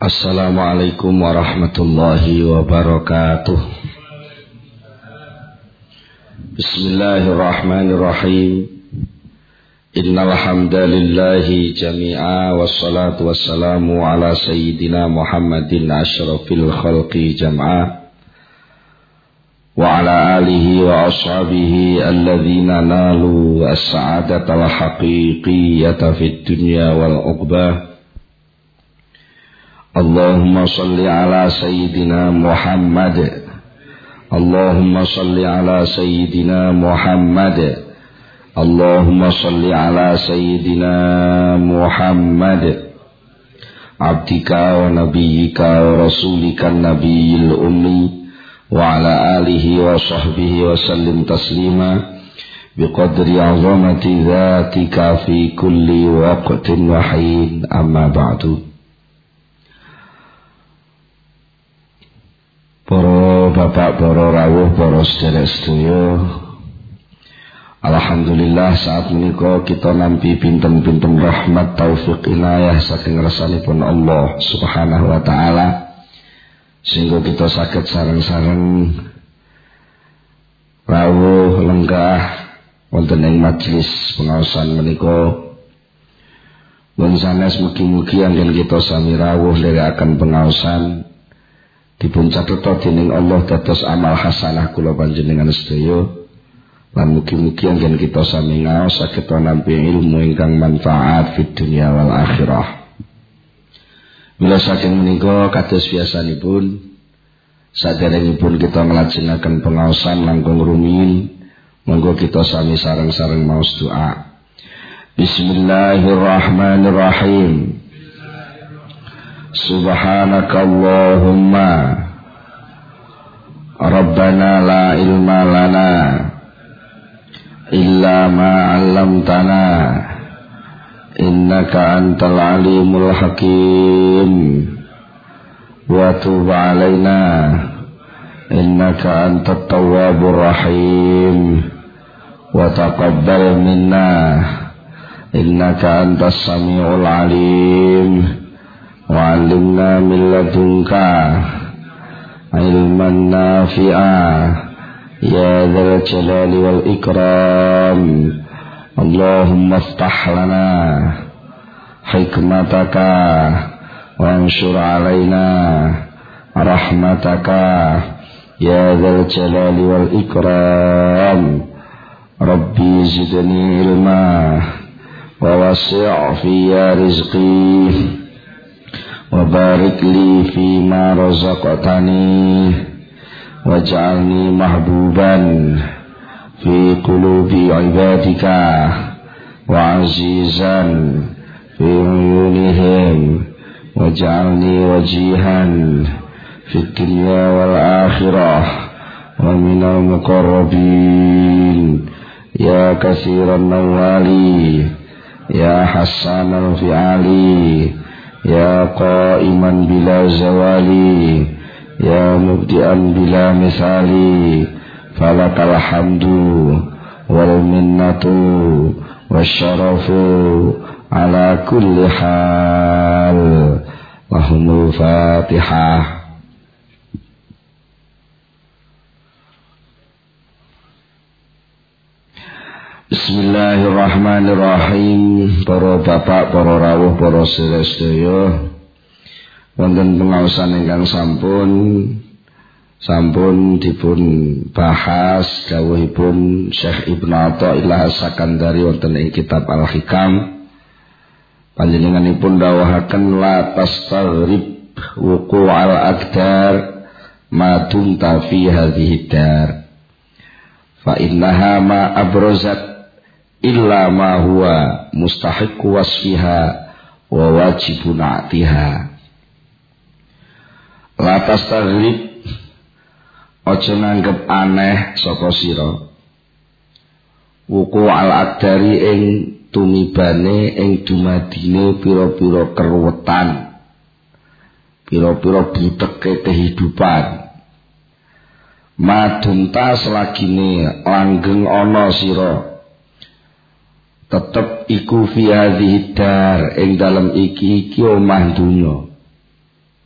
Assalamualaikum warahmatullahi wabarakatuh. Bismillahirrahmanirrahim. Innal hamdalillahi jami'a wassalatu wassalamu ala sayyidina Muhammadin asyrafil khalqi jam'a wa ala alihi wa ashabihi alladhina nalu as-sa'adata wal haqiqiyata fid dunya wal uqbah. Allahumma salli ala sayyidina Muhammad. Allahumma salli ala sayyidina Muhammad. Allahumma salli ala sayyidina Muhammad. Abdika wa nabiyyika wa rasulika nabiyil ummi wa ala alihi wa sahbihi wa sallim taslima biqadri azamati dhatika fi kulli waqtin wa hin, amma ba'du. Para bapak, para rawuh, para sedherek sedaya, alhamdulillah saat menika kita nampi pinten-pinten rahmat taufik inayah saking rasanipun Allah Subhanahu wa taala sehingga kita saged sareng-sareng rawuh lenggah wonten ing majelis pengaosan menika. Mun sanes mugi-mugi anggen kita sami rawuh nderekaken pengaosan dipun catheta dening Allah dados amal hasanah kula panjenengan sedaya. Lan mugi-mugi anggen kita sami ngaos saged nampi ilmu ingkang manfaat fid dunya wal akhirah. Mila saking menika kados biasanipun saderengipun kita nglajengaken pengaosan langkung rumiyin, monggo kita sami sareng-sareng maos doa. Bismillahirrahmanirrahim. Subhanakallahumma Rabbana la ilma lana illa ma 'allamtana innaka antal alimul hakim wa tub 'alaina innaka antat tawwabur rahim wa taqabbal minna innaka antas samiul alim wa 'allimna min ladunka ilman nafi'a ya dzal jalali wal ikram. Allahumma iftah lana hikmataka wa anshur 'alaina rahmataka ya dzal jalali wal ikram. Rabbi zidni ilma wa wasi' fiyya rizqi wa barik li fi ma razaqtani waj'alni mahbuban fi qulubi ibadika wa azizan fi uyunihim waj'alni wajihan fi dunya wal akhirah wa minal muqarrabin ya katsiran nawali ya hasanal fi'ali ya qa'iman bila zawali ya mubdi'an bila misali falakal hamdu wal minnatu wasyarafu ala kulli hal. Lahumul Fatihah. Bismillahirrahmanirrahim. Para bapak, para rawuh, para sedherek, wonten pengaosan ingkang sampun dipun bahas dawuhipun Syekh Ibnu Athaillah As-Sakandari wonten ing kitab Al-Hikam. Panjenenganipun dawuhaken la tastaghrib wuqu'al aqdar ma dumta fi hadhihi dar fa innaha ma abrazat illa ma huwa mustahiqqu wasfiha wa wajibun atiha. La tastaghrib, aja nganggep aneh sapa sira wuku al aqdari ing tumibane ing dumadine pira-pira keruwetan, pira-pira buteke kehidupan. Madunta selagine langgeng ana sira tetep iku fi hadhihi dar ing dalem iki omah dunya.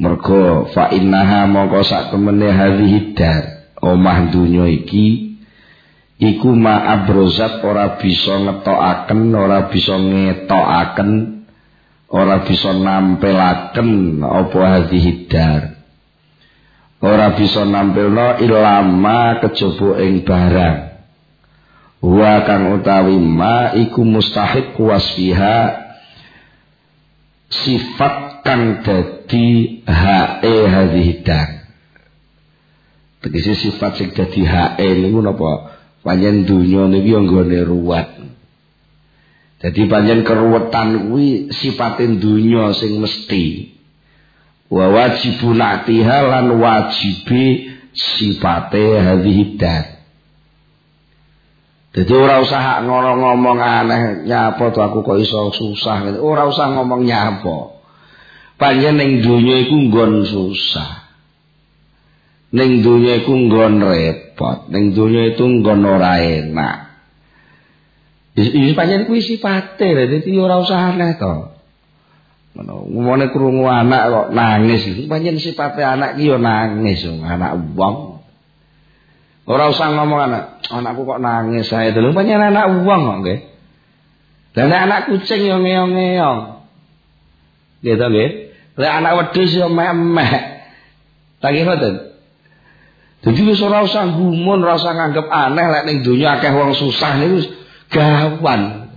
Mergo fa innaha mongko sak temene hadhihi dar omah dunya iki iku ma abrozat ora bisa ngetokaken, ora bisa ngetokaken, ora bisa nampelaken apa hadhihi dar. Ora bisa nampilno ilama kejaba ing barang. Wa kang utawi ma iku mustahiq wasfiha sifat kang dadi hae hadhihi dar. Tegese sifat sing dadi hae niku napa? Panjen dunya niki anggone ruwet. Dadi panjen keruwetan kuwi sipatin dunya sing mesti. Wa wajibun atiha lan wajibe sifate hadhihi dar. Dadi ora usah ngomong aneh nyapa to aku kok iso susah ngene. Ora usah ngomong nyapa. Panjen ning donya iku nggon susah. Ning donya iku nggon repot, ning donya itu nggon ora enak. Iki panjen kuwi sifate, dadi ora usah aneh to. Ngono, ngomone krungu anak kok nangis iki panjen sifate anak iki yo nangis, anak wong. Ora usah ngomong anakku kok nangis saya dulu panjen anak wong kok nggih. Lah nek anak kucing yo ngeong-ngeong. Nggih to nggih. Lek anak wedhus yo memek. Tak nggih mboten. Dadi wis ora usah gumun, ora usah nganggep aneh lek ning donya akeh wong susah niku gawan.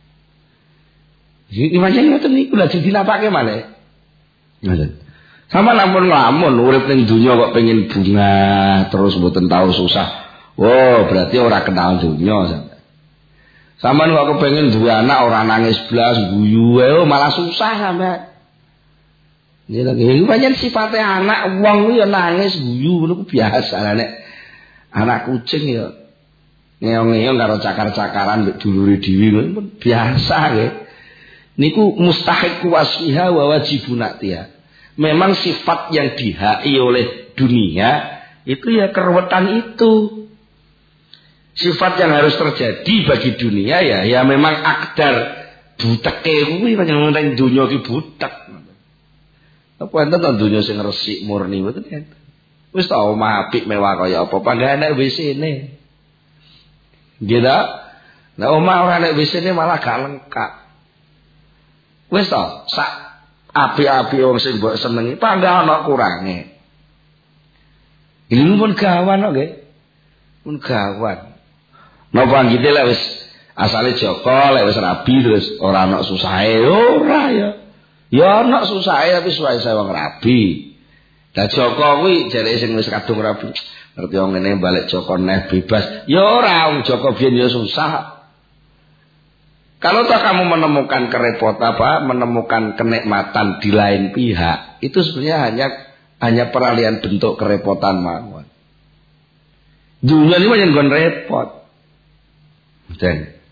Iki pancen ngoten niku lha dinapake malih. Ngoten. Sama lamun urip ning donya kok pengen bunga terus mboten tahu susah. Oh, berarti ora kenal donya sampeyan. Sampeyan kok kepengin duwe anak ora nangis blas guyu wae malah susah sampeyan. Iki pancen sifate anak wong ya nangis guyu niku biasa nek anak kucing ya ngeong-ngeong karo cakar-cakaran mbek dulure dhewe biasa nggih. Niku mustahiq wasfiha wa wajibun atiha. Memang sifat yang dihai oleh dunia itu ya keruwetan itu. Sifat yang harus terjadi bagi dunia ya memang akdar buteke kuwi pancen ning donya iki butek. Apa enten to donya sing resik murni mboten enten. Wis ta omah apik mewah kaya apa panggahane WC-ne. Nggih ta? Nek omah ora nek WC-ne malah gak lengkap. Wis ta sak api-api wong sing mbok senengi panggah ana kurange. Ini pun gawan kok nggih. Pun gawan. Napa anggite lek wis asale Joko lek wis rabi terus ora ana susahe ora ya. Ya ana susahe tapi suwahe wong rabi. Lah Joko kuwi jareke sing wis kadung rabi. Ngerti wong ngene balik Joko neh bebas. Ya ora wong Joko biyen ya susah. Kalau toh kamu menemukan menemukan kenikmatan di lain pihak, itu sebenarnya hanya peralihan bentuk kerepotan mawon. Dunia ini banyak gon repot. Dan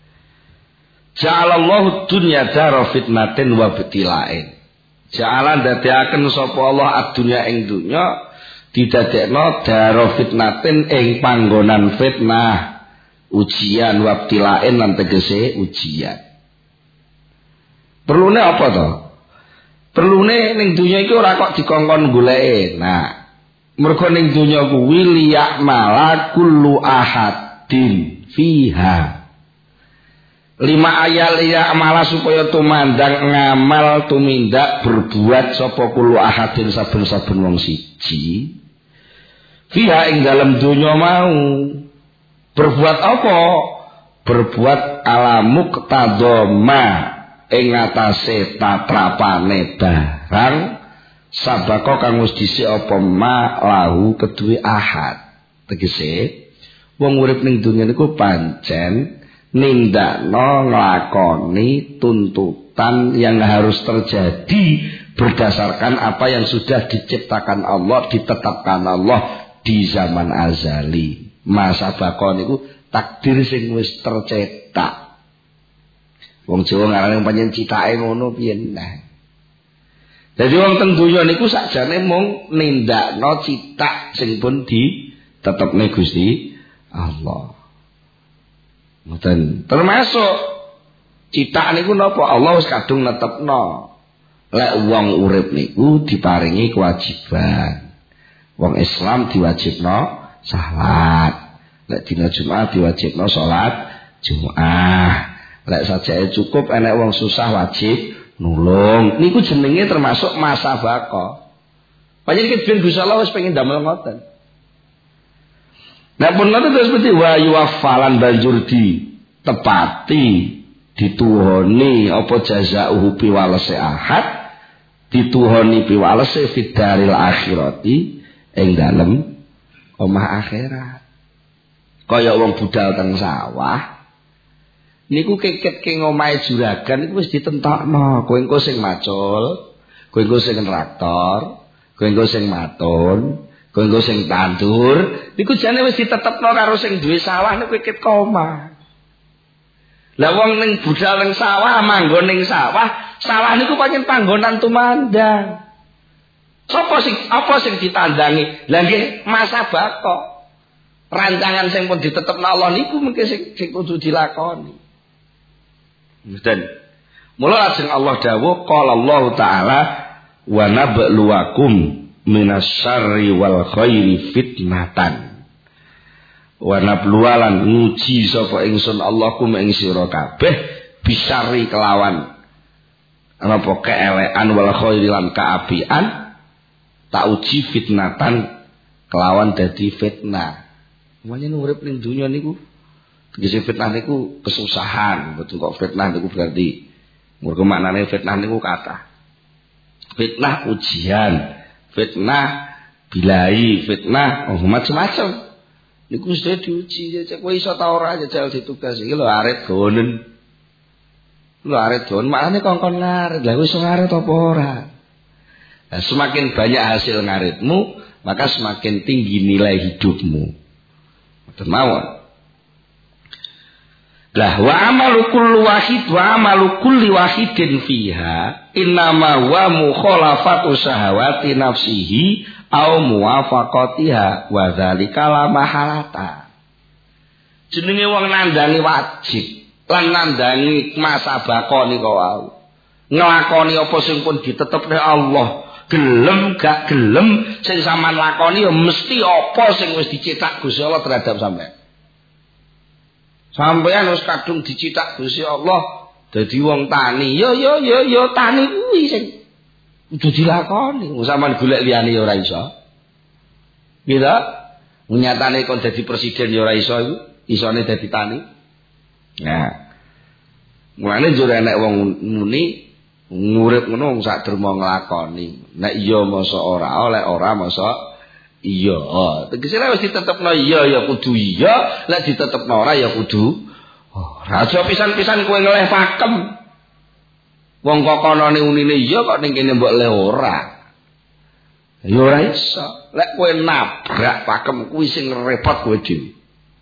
ja'alallahu dunya dara fitnatin wa btilain. Ja'alan dadiaken sapa Allah ad-dunya ing dunya didadekno dara fitnatin ing panggonan fitnah. Ujian wabtilain lan tegese ujian. Perlune apa to? Perlune ning donya iki ora kok dikongkon goleke. Nah, mergo ning donya kuwi liyak mala kullu ahadin fiha. 5 ayat liyak mala supaya tumandang ngamal tumindak berbuat sapa kullu ahadin saben-saben wong siji. Fiha ing dalam donya mau. Berbuat apa? Berbuat alamu ketadoma ing atase tatrapane barang sabako kang wis dhisik apa ma lahu keduwe ahad. Tegese wong urip ning donya niku pancen nindakno nglakoni tuntutan yang harus terjadi berdasarkan apa yang sudah diciptakan Allah, ditetapkan Allah di zaman azali. Masa bakon niku takdir sing wis tercetak. Wong Jawa ngarane pancen citake ngono piye nah. Dadi wong teng donya niku sakjane mung nindakno citak sing pun ditetepne Gusti Allah. Ngoten. Termasuk citak niku napa Allah wis kadung netepno. Lek wong urip niku diparingi kewajiban. Wong Islam diwajibno salat. Lek dina Jumat diwajibno salat Jumat. Lek sajake cukup enek wong susah wajib nulung. Niku jenenge termasuk masabaqah. Panjenengan ben Gusti Allah wis pengin damel ngoten. Nek pun ngoten terus mesti wa yuwaffalan banjur ditepati dituhoni apa jazaa'uhu piwalese ahad, dituhoni piwalese fidaril akhirati ing dalem omah akhirat. Kaya wong budal teng sawah niku keket ngomahe juragan niku wis ditentokno, kowe engko sing macul, kowe engko sing traktor, kowe engko sing matun, kowe engko sing tandur, niku jane wis ditetepno karo sing duwe sawah niku keket koma. Lah wong ning budal ning sawah, manggon ning sawah, sawah niku pancen panggonan tumandang. Apa sing ditandangi? Lah nggih masabaqah. Rancangan sing pun ditetepno Allah niku mengke sing kudu dilakoni. Dan mula lajeng Allah dawuh qala Allah taala wa nabluwakum minasyarri wal khairi fitnatan. Wa nabluwalan nguji sapa ingsun Allahkum ing sira kabeh bisari kelawan apa keelekan wal khairi lan kaapian tak uji fitnatan kelawan dadi fitnah. Semuanya urip ning dunya niku tegese fitnah niku kesusahan, betul kok fitnah niku berarti mergo maknane fitnah niku kathah. Fitnah ujian, fitnah bilai, fitnah macam-macam. Niku sudah diuji, cek kowe iso ta ora jajal ditugas iki lho arit gonen. Lho arit gonen makane kongkon ngarit. Lah wis ngarit apa ora? Nah, semakin banyak hasil ngaritmu, maka semakin tinggi nilai hidupmu. Betul mawon. Lah wa amalu kulli wahidin fiha innama wa mukhalafatu syahawati nafsihi au muwafaqatiha wa dzalika la mahalata. Jenenge wong nandhangi wajib lan nandhangi masabaqah nika wau. Nglakoni apa sing pun ditetepne Allah, gelem gak gelem sing sampean lakoni ya mesti apa sing wis dicetak Gusti Allah terhadap sampean. Sampeyan wis kadung dicithak Gusti Allah dadi wong tani. Yo tani kuwi sing kudu dilakoni. Wong sampean golek liyane ya ora iso. Gitu? Nyatane kon dadi presiden ya ora iso iku, isone dadi tani. Nah. Mulane jur enek wong muni ngurip ngono sak derma nglakoni. Nek iya masa ora, oleh ora masa iya. Tegese wis ditetepno iya ya kudu iya, lek ditetepno ora ya kudu ora. Aja pisan-pisan kowe ngeleh pakem. Wong kok konone unine iya kok ning kene mbok leh ora. Ya ora iso. Lek kowe nabrak pakem kuwi sing repot kowe dhewe.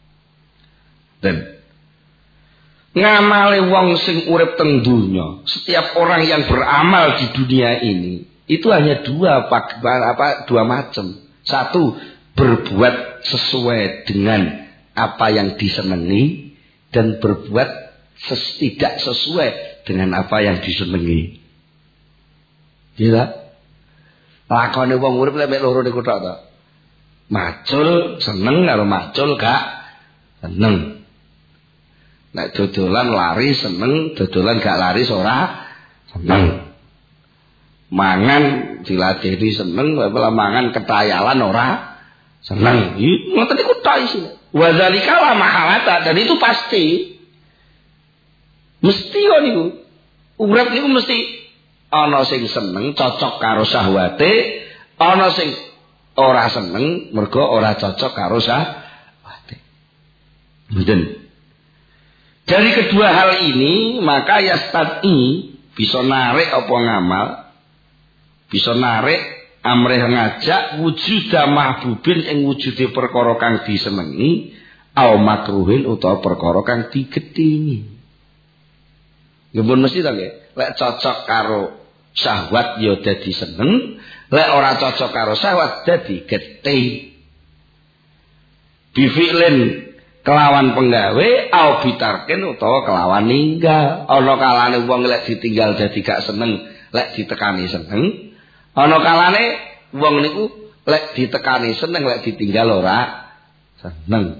Dan ngamale wong sing urip teng dunya, setiap orang yang beramal di dunia ini itu hanya dua macam. Satu, berbuat sesuai dengan apa yang disenangi, dan berbuat tidak sesuai dengan apa yang disenangi. Gitu? Lakone wong urip lek loro niku tok to. Macul seneng karo macul gak seneng. Nek dodolan lari seneng, dodolan gak lari ora seneng. Mangan diladeni seneng, malah mangan ketayalan ora seneng. Ngoten niku tok isine. Wa dzalika la mahalata, dan itu pasti. Mesti kok niku. Urip niku mesti ana sing seneng cocok karo syahwate, ana sing ora seneng mergo ora cocok karo syahwate. Mboten. Dari kedua hal ini maka yastati bisa narik apa ngamal, bisa narik amrih ngajak wujuda mahbubin ing wujude perkara kang disenengi au makruhin utawa perkara kang digedhingi. Ya pun mesti to nggih, lek cocok karo syahwat ya dadi seneng, lek ora cocok karo syahwat dadi gedhe. Bifi'lin kelawan penggawe au bitarken utawa kelawan ninggal. Ana kalane wong lek ditinggal dadi gak seneng, lek ditekani seneng. Ana kalane wong niku lek ditekani seneng, lek ditinggal ora seneng.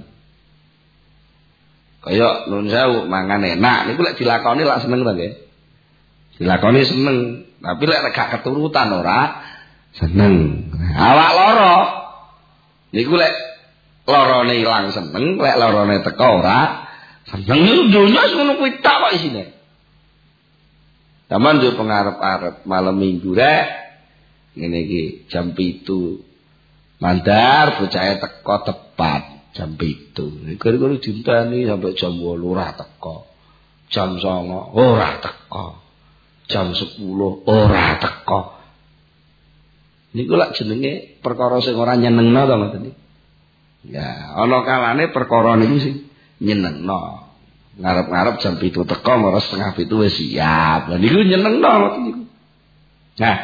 Kaya nun sewu mangan enak niku lek dilakoni lak seneng to nggih. Dilakoni seneng, tapi lek gak keturutan ora seneng. Awak lara niku lek larane ilang seneng, lek larane teko ora seneng. Dunya ngono kuwi tak kok isine. Taman yo pengarep-arep malam minggu rek ngene iki jam 7 mandar bocahe teko tepat jam 7. Gara-gara dinteni sampai jam 8 ora teko. Jam 9 ora teko. Jam 10 ora teko. Niku lak jenenge perkara sing ora nyenengno to ngoten iki. Ya, ana kalane perkara niku sing nyenengno. Ngarep-ngarep jam 7 teko, mara setengah 7 wis siap. Lah niku nyenengno ngoten niku. Nah,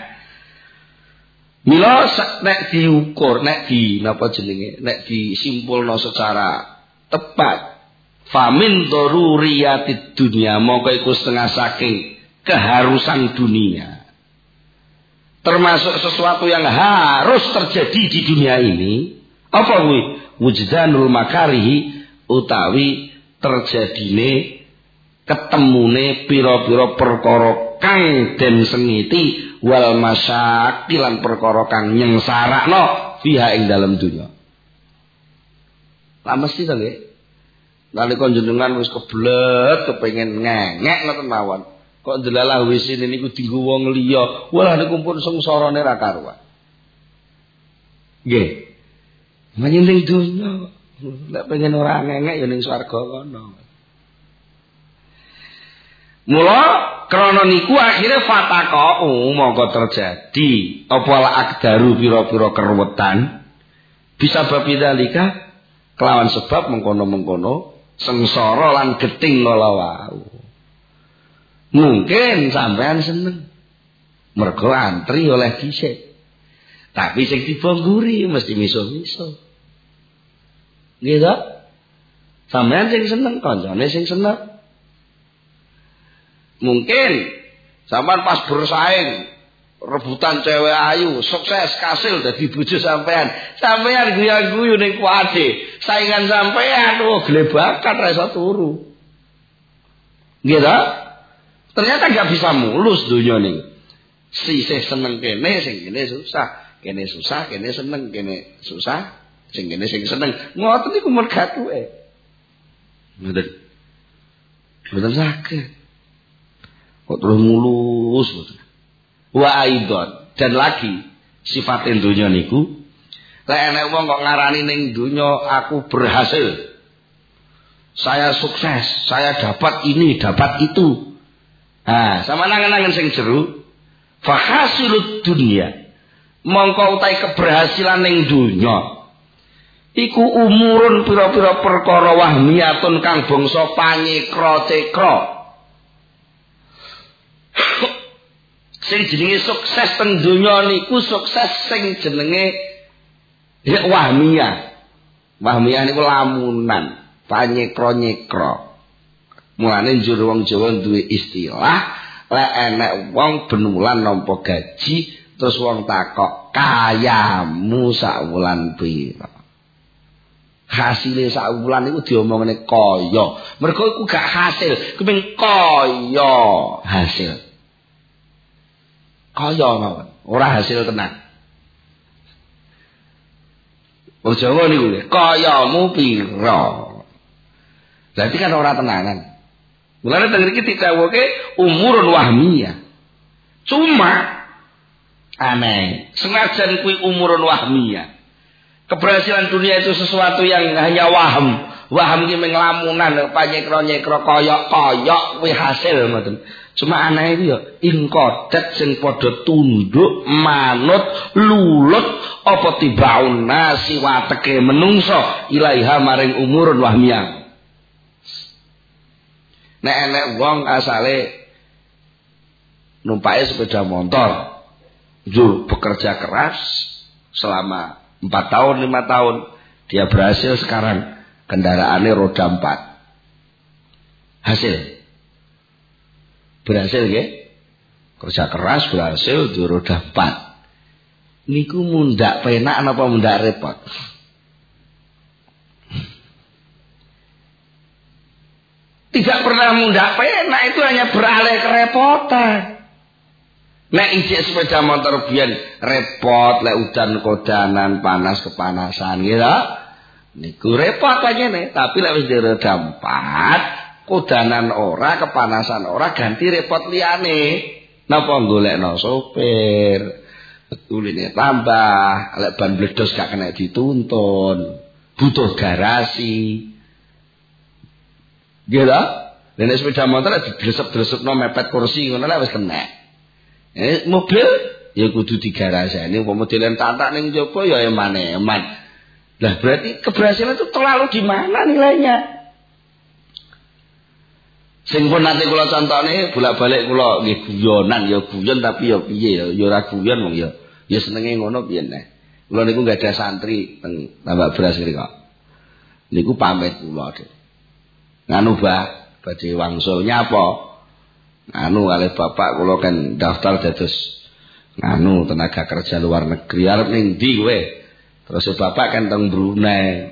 mila nek diukur, nek disimpulno secara tepat, famin daruriyatid dunya, mongko iku setengah saking keharusan dunia. Termasuk sesuatu yang harus terjadi di dunia ini, apa kuwi? Wujdanul makarihi, utawi terjadine ketemune pira-pira perkara kang den sengiti wal masyaqi lan perkara kang nyengsarakno fiha ing dalam dunya. Lah mesti to nggih. Nalika jenengan wis kebelet kepengin ngengek ngoten mawon. Kok ndelalah wis niku dienggo wong liya. Walah niku pun sengsarane ra karuan. Nggih. Menying dunya. Nek pengen ora ngengek ya ning swarga kono. Mula krana niku akhire fataqau mongko terjadi apa la akdaru pira-pira keruwetan bisa babidalika kelawan sebab mengkono-mengkono sengsara lan geting kala wau. Mungkin sampean seneng mergo antri oleh dhisik. Tapi sing dibongguri mesti miso-miso. Nggih to? Sampean sing seneng, kancane sing seneng. Mungkin sampean pas bersaing rebutan cewek ayu, sukses kasil dadi bojo sampean. Sampean guyu-guyu ning kuwade, saingan sampean glebakan ra iso turu. Nggih to? Ternyata gak bisa mulus donya ning. Sisih seneng kene, sing kene susah. Kene susah, kene seneng, kene susah, sing kene sing seneng. Ngoten niku mergatuke. Mboten. Mboten saged. Kok terus mulus mboten. Wa aidon, dan lagi sifat donya niku lek enek wong kok ngarani ning donya aku berhasil. Saya sukses, saya dapat ini, dapat itu. Nah, sama nangan-nangan sing jeru fahasilut dunya. Mongko utai keberhasilan ning donya iku umurun pira-pira perkara wahmiyatun kang bangsa panyekra-cekra. Sing jenenge sukses teng donya niku sukses sing jenenge wahmiyah. Wahmiyah niku lamunan, panyekra-nyekra. Mulane njur wong Jawa duwe istilah lek enek wong benulan nampa gaji terus wong takok kayamu sak wulan pira. Hasile sak wulan iku diomongne kaya. Mergo iku gak hasil, kepeng kaya hasil. Kaya mawon, ora hasil tenan. Wong Jawa niku kayamu pira. Berarti kan ora tenanan. Mulane teng mriki dikawuke umurun wahmiyah. Cuma aneh, senajan kuwi umurun wahmiyah. Keberhasilan dunia itu sesuatu yang hanya waham. Waham ki menglamunan panyekra-nyekra kaya-kaya kuwi hasil ngoten. Cuma aneh iki ya ingkodat sing padha tunduk, manut, lulut apa tibaun nasi wateke menungso ilaiha maring umurun wahmiyah. Nek enek wong asale numpake sepeda motor, njur bekerja keras selama 4 tahun, 5 tahun, dia berhasil sekarang kendaraannya roda 4. Hasil. Berhasil nggih? Kerja keras berhasil di roda 4. Niku mundak penak napa mundak repot? Tidak pernah mundak penak, itu hanya beralih kerepotan. Nek ijek sepeda motor biyen repot, lek udan kodanan, panas kepanasan gitu. Niku repot aja nih, tapi lek wis di roda 4, kodanan ora, kepanasan ora, ganti repot liyane. Napa golekno sopir, uline tambah, lek ban bledos gak kena dituntun, butuh garasi. Gitu. Nek sepeda motor digresep-gresepno mepet kursi ngono lek wis kena. Mobil ya kudu digarasani, umpama modelen tatak ning njaba ya eman-eman. Lah berarti keberhasilan itu terlalu di mana nilainya? Sing pun nanti kula contone bolak-balik kula nggih guyonan ya guyon tapi ya piye ya ora guyon wong ya senenge ngono piye neh. Kula niku gak ada santri teng Tambak Beras kok. Niku pamit kula. Nganu badhe wangsul nyapa? Nganu kalih bapak kula kan daftar dados nganu tenaga kerja luar negeri arep ning ndi kowe? Terus bapak kan teng Brunei.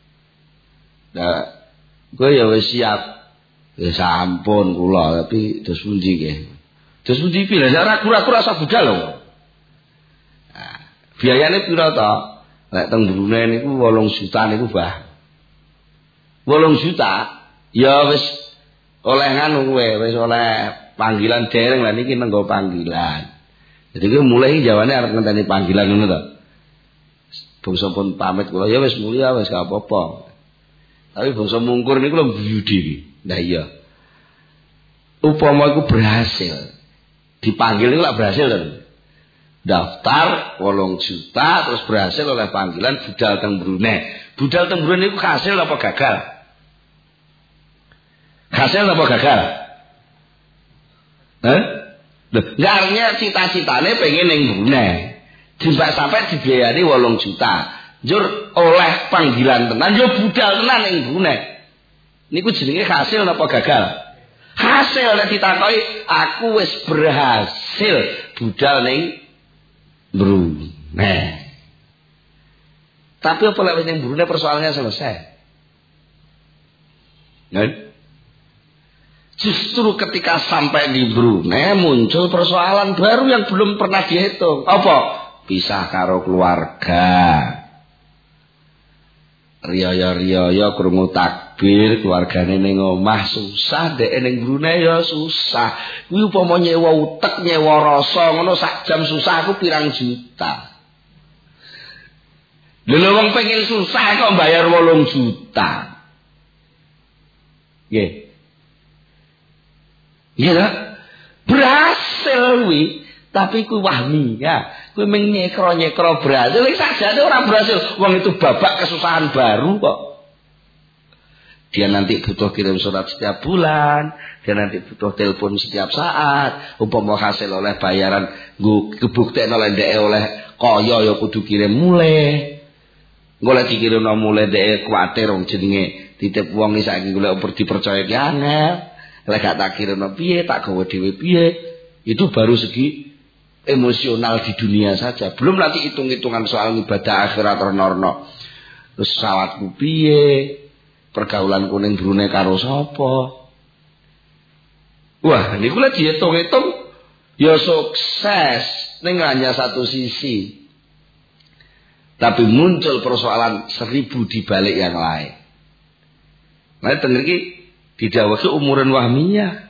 Nah, kowe ya wis siap. Ya sampun kula tapi dos pundi nggih. Dos pundi pira? Ora kura-kura sak budal lho. Nah, biayane pira to? Nek teng Brunei niku 8 juta niku, Bah. 8 juta ya wis oleh nganu kowe, wis oleh panggilan dereng lah niki nenggo panggilan. Jadi kowe mulai jawane arep ngenteni panggilan ngono to. Bangsa pun pamit kula ya wis mulia wis gak apa-apa. Tapi bangsa mungkur niku lho budi. Nah iya. Upama iku berhasil. Dipanggil niku lak berhasil to. Daftar 8 juta terus berhasil oleh panggilan budal teng Brunei. Budal teng Brunei niku hasil apa gagal? Hasil apa gagal? Enggak artinya cita-citane pengen ning Brunei. Jembak sampai dibiayani 8 juta. Njur oleh panggilan tenan yo budal tenan ning Brunei. Niku jenenge hasil apa gagal? Hasil nek ditakoki aku wis berhasil budal ning Brunei. Tapi apa lek ning Brunei persoalannya selesai? Kan? Justru ketika sampai di Brunei muncul persoalan baru yang belum pernah dihitung. Apa? Pisah karo keluarga. Riyo-riyo krungu takbir, keluargane ning omah susah, ndek ning Brunei ya susah. Kuwi upama nyewa utek, nyewa rasa ngono sak jam susah aku pirang juta. Lha wong pengen susah kok bayar 8 juta. Nggih. Iya ta? Berhasil kuwi, tapi kuwi wahmi ya. Kuwi mung nyekro-nyekro berhasil, iki sakjane ora berhasil. Wong itu babak kesusahan baru kok. Dia nanti butuh kirim surat setiap bulan, dia nanti butuh telepon setiap saat. Umpama hasil oleh bayaran nggo kebuktekno oleh ndek oleh kaya ya kudu kirim mulai. Golek dikirimno mulai ndek kuwatir wong jenenge titip wong iki saiki golek dipercaya ki angel. Lek gak tak kirimno piye, tak gawe dhewe piye. Itu baru segi emosional di dunia saja. Belum nanti hitung-hitungan soal ibadah akhirat rono-rono. Terus sawatku piye? Pergaulan kuning Brunei karo sapa? Wah, niku lek dihitung-hitung ya sukses ning hanya satu sisi. Tapi muncul persoalan 1000 di balik yang lain. Nah, tenan iki didhawuhi umuran wahmiyah.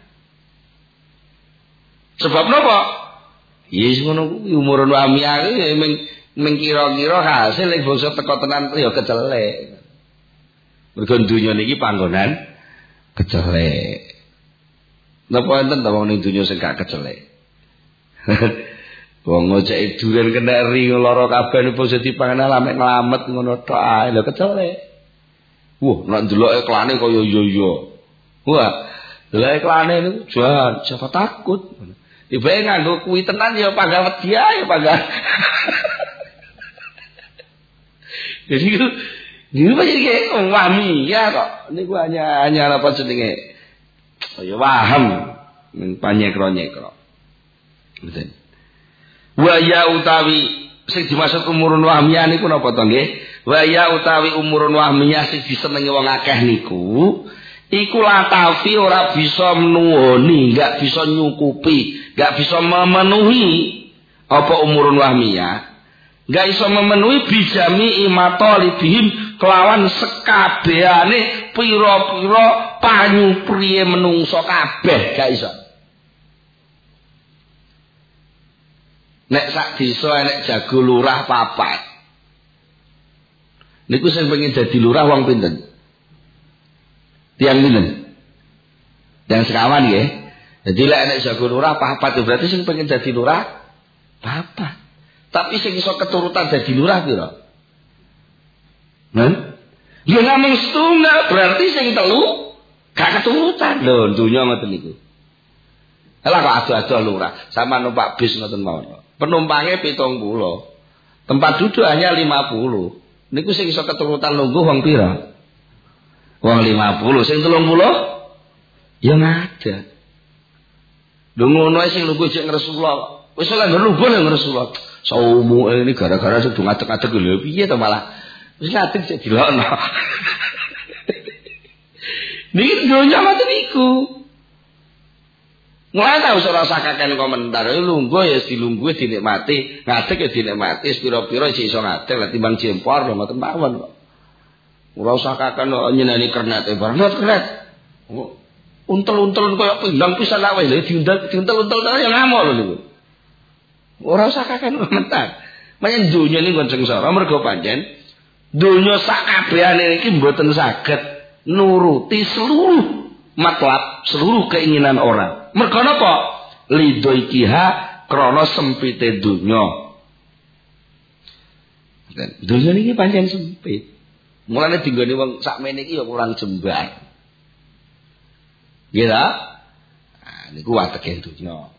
Sebab napa? Yes ngono kuwi umuran wahmiyah iki mung kira-kira hasil nek bangsa teko tenan ya kecelek. Mergo donya niki panggonan kecelek. Napa enten ta wong ning donya sing gak kecelek? Wong ngoceki duren kenari lara kabeh niku dadi panganan lamek nglamet ngono tok ae lho kecelek. Wah, nek ndeloke iklane kaya yo-yo. Wah, lha iklane niku jan siapa takut. Ibae nganggo kuwi tenan ya pangga wedi ae pangga. Jadi niku iki wahmi ya kok. Niku hanya apa jenenge? Ya paham panyekro-nyekro. Betul. Wa ya utawi sing dimaksud umurun wahmiyah niku napa to nggih? Wa ya utawi umurun wahmiyah sing disenengi wong akeh niku iku latafi ora bisa nuwoni, enggak bisa nyukupi, enggak bisa memenuhi apa umurun wahmiyah. Enggak bisa memenuhi bijami imatalibihim kelawan sekabehane pira-pira panyupriye menungso kabeh gak iso. Nek sak desa enek jago lurah papat. Niku sing pengen dadi lurah wong pinten? Tiang pinten? Tiang sekawan nggih. Jadi lek enek jago lurah papat berarti sing pengen dadi lurah papat. Tapi sing iso keturutan dadi lurah pira? Ya namung setunggal berarti sing telu gak keturutan. Lho, dunya ngoten niku. Lah kok adu-adu lurah, sama numpak bis ngoten mawon. Penumpangnya 70. Tempat duduk hanya 50. Niku sing iso keturutan lungguh wong pira? Wong 50, sing 30 ya ngada. Lho ngono sing lungguh jek ngresula. Wis ora ngelungguh nang ngresula. Saumu ini gara-gara sing ngadeg-adeg lho piye to malah. Wis ngadeg sik dilokno. Niki donya mate niku. Mulai tahu ora usah kakek komentar, lungguh ya dilungguh dinikmati, ngadeg ya dinikmati, pira-pira sik iso ngadeg lah timbang jempor lho ngoten mawon kok. Ora usah kakek nyeneni kernete bareng kernet. Untel-untel koyo pindang pisan lak wae diuntel-untel ta ya ngamuk lho niku. Ora usah kakek komentar. Menyang donya niku kon sengsara mergo pancen donya sak kabehane iki mboten saged nuruti seluruh matlab, seluruh keinginan orang. Mergo napa? Lidoikiha krana sempite donya. Donya niki pancen sempit. Mulane dinggone wong sakmene iki ya kurang jembar. Nggih ta? Nah niku wateke donya.